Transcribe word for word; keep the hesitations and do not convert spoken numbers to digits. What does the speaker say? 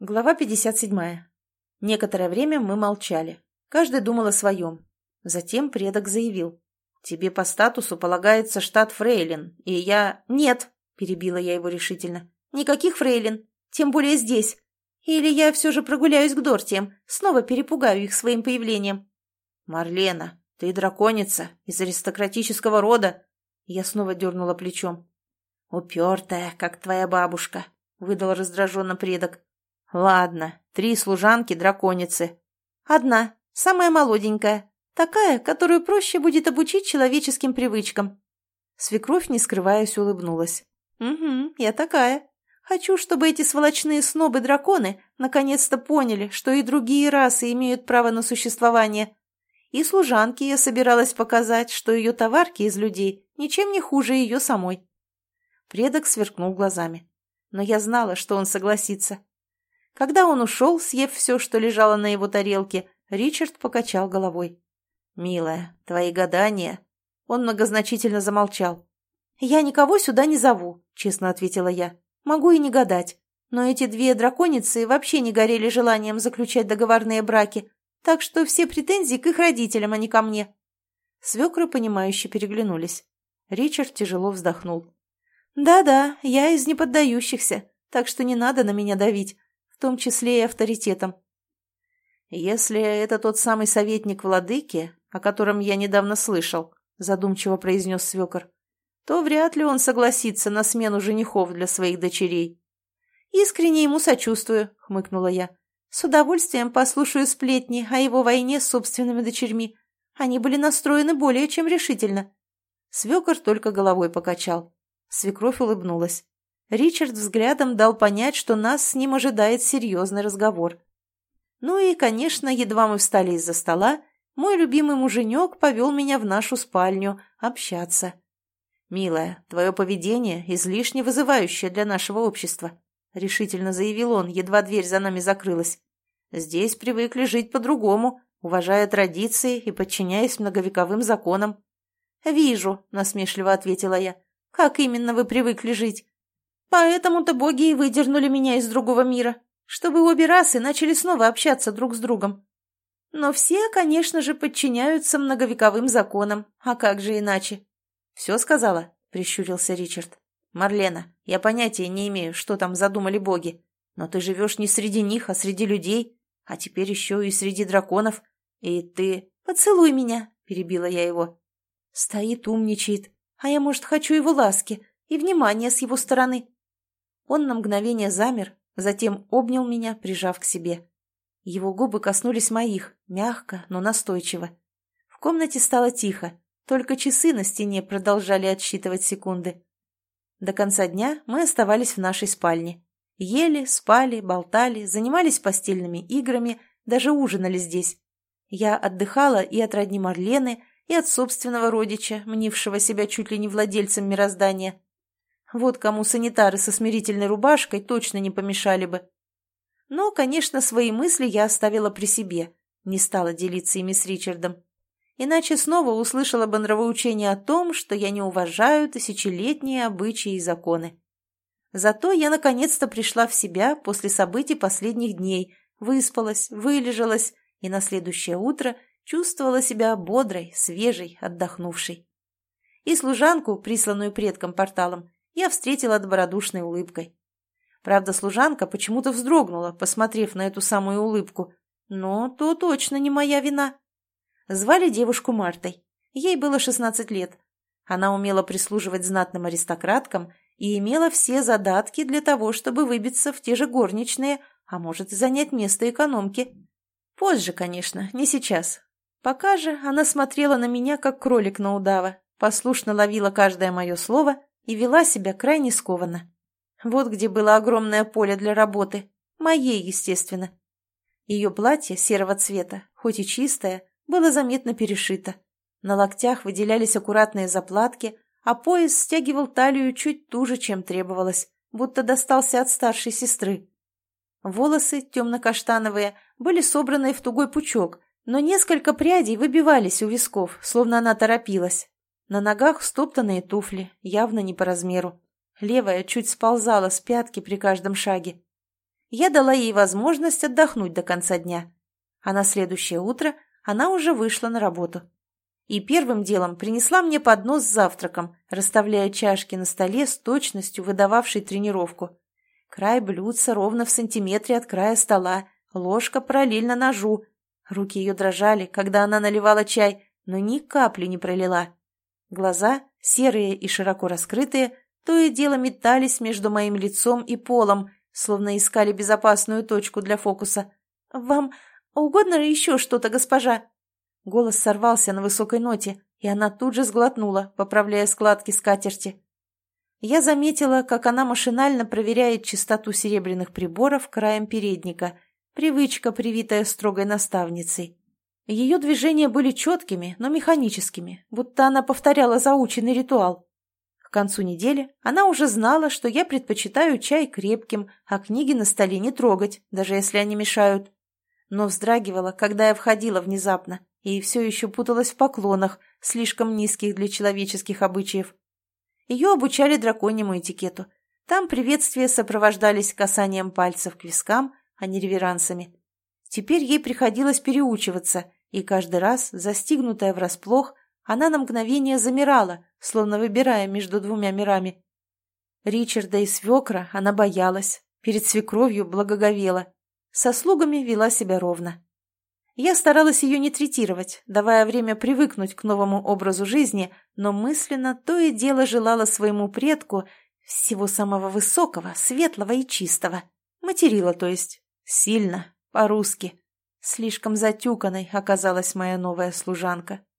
Глава пятьдесят седьмая. Некоторое время мы молчали. Каждый думал о своем. Затем предок заявил. «Тебе по статусу полагается штат фрейлин, и я...» «Нет», — перебила я его решительно. «Никаких фрейлин, тем более здесь. Или я все же прогуляюсь к Дортиям, снова перепугаю их своим появлением». «Марлена, ты драконица, из аристократического рода». Я снова дернула плечом. «Упертая, как твоя бабушка», — выдал раздраженно предок. «Ладно, три служанки-драконицы». «Одна, самая молоденькая, такая, которую проще будет обучить человеческим привычкам». Свекровь, не скрываясь, улыбнулась. «Угу, я такая. Хочу, чтобы эти сволочные снобы-драконы наконец-то поняли, что и другие расы имеют право на существование. И служанке я собиралась показать, что ее товарки из людей ничем не хуже ее самой». Предок сверкнул глазами. Но я знала, что он согласится. Когда он ушел, съев все, что лежало на его тарелке, Ричард покачал головой. «Милая, твои гадания...» Он многозначительно замолчал. «Я никого сюда не зову», — честно ответила я. «Могу и не гадать. Но эти две драконицы вообще не горели желанием заключать договорные браки, так что все претензии к их родителям, а не ко мне». Свекры, понимающе переглянулись. Ричард тяжело вздохнул. «Да-да, я из неподдающихся, так что не надо на меня давить. В том числе и авторитетом». «Если это тот самый советник владыки, о котором я недавно слышал», задумчиво произнес свекор, то вряд ли он согласится на смену женихов для своих дочерей. «Искренне ему сочувствую», — хмыкнула я. «С удовольствием послушаю сплетни о его войне с собственными дочерьми. Они были настроены более чем решительно». Свекор только головой покачал. Свекровь улыбнулась. Ричард взглядом дал понять, что нас с ним ожидает серьезный разговор. Ну и, конечно, едва мы встали из-за стола, мой любимый муженек повел меня в нашу спальню общаться. «Милая, твое поведение излишне вызывающее для нашего общества», — решительно заявил он, едва дверь за нами закрылась. «Здесь привыкли жить по-другому, уважая традиции и подчиняясь многовековым законам». «Вижу», — насмешливо ответила я. «Как именно вы привыкли жить? Поэтому-то боги и выдернули меня из другого мира, чтобы обе расы начали снова общаться друг с другом. Но все, конечно же, подчиняются многовековым законам, а как же иначе?» «Все сказала?» — прищурился Ричард. «Марлена, я понятия не имею, что там задумали боги, но ты живешь не среди них, а среди людей, а теперь еще и среди драконов, и ты...» «Поцелуй меня!» — перебила я его. Стоит, умничает, а я, может, хочу его ласки и внимания с его стороны. Он на мгновение замер, затем обнял меня, прижав к себе. Его губы коснулись моих, мягко, но настойчиво. В комнате стало тихо, только часы на стене продолжали отсчитывать секунды. До конца дня мы оставались в нашей спальне. Ели, спали, болтали, занимались постельными играми, даже ужинали здесь. Я отдыхала и от родни Марлены, и от собственного родича, мнившего себя чуть ли не владельцем мироздания. Вот кому санитары со смирительной рубашкой точно не помешали бы. Но, конечно, свои мысли я оставила при себе, не стала делиться ими с Ричардом. Иначе снова услышала бы нравоучение о том, что я не уважаю тысячелетние обычаи и законы. Зато я наконец-то пришла в себя после событий последних дней, выспалась, вылежалась и на следующее утро чувствовала себя бодрой, свежей, отдохнувшей. И служанку, присланную предком порталом, я встретила добродушной улыбкой. Правда, служанка почему-то вздрогнула, посмотрев на эту самую улыбку. Но то точно не моя вина. Звали девушку Мартой. Ей было шестнадцать лет. Она умела прислуживать знатным аристократкам и имела все задатки для того, чтобы выбиться в те же горничные, а может и занять место экономки. Позже, конечно, не сейчас. Пока же она смотрела на меня, как кролик на удава, послушно ловила каждое мое слово и вела себя крайне скованно. Вот где было огромное поле для работы. Моей, естественно. Ее платье серого цвета, хоть и чистое, было заметно перешито. На локтях выделялись аккуратные заплатки, а пояс стягивал талию чуть туже, чем требовалось, будто достался от старшей сестры. Волосы, темно-каштановые, были собраны в тугой пучок, но несколько прядей выбивались у висков, словно она торопилась. На ногах стоптанные туфли, явно не по размеру. Левая чуть сползала с пятки при каждом шаге. Я дала ей возможность отдохнуть до конца дня. А на следующее утро она уже вышла на работу. И первым делом принесла мне поднос с завтраком, расставляя чашки на столе с точностью, выдававшей тренировку. Край блюдца ровно в сантиметре от края стола, ложка параллельно ножу. Руки ее дрожали, когда она наливала чай, но ни капли не пролила. Глаза, серые и широко раскрытые, то и дело метались между моим лицом и полом, словно искали безопасную точку для фокуса. «Вам угодно ли еще что-то, госпожа?» Голос сорвался на высокой ноте, и она тут же сглотнула, поправляя складки скатерти. Я заметила, как она машинально проверяет чистоту серебряных приборов краем передника, привычка, привитая строгой наставницей. Ее движения были четкими, но механическими, будто она повторяла заученный ритуал. К концу недели она уже знала, что я предпочитаю чай крепким, а книги на столе не трогать, даже если они мешают. Но вздрагивала, когда я входила внезапно, и все еще путалась в поклонах, слишком низких для человеческих обычаев. Ее обучали драконьему этикету. Там приветствия сопровождались касанием пальцев к вискам, а не реверансами. Теперь ей приходилось переучиваться, и каждый раз, застигнутая врасплох, она на мгновение замирала, словно выбирая между двумя мирами. Ричарда и свекра она боялась, перед свекровью благоговела. Со слугами вела себя ровно. Я старалась ее не третировать, давая время привыкнуть к новому образу жизни, но мысленно то и дело желала своему предку всего самого высокого, светлого и чистого. Материла, то есть. Сильно, по-русски. Слишком затюканной оказалась моя новая служанка.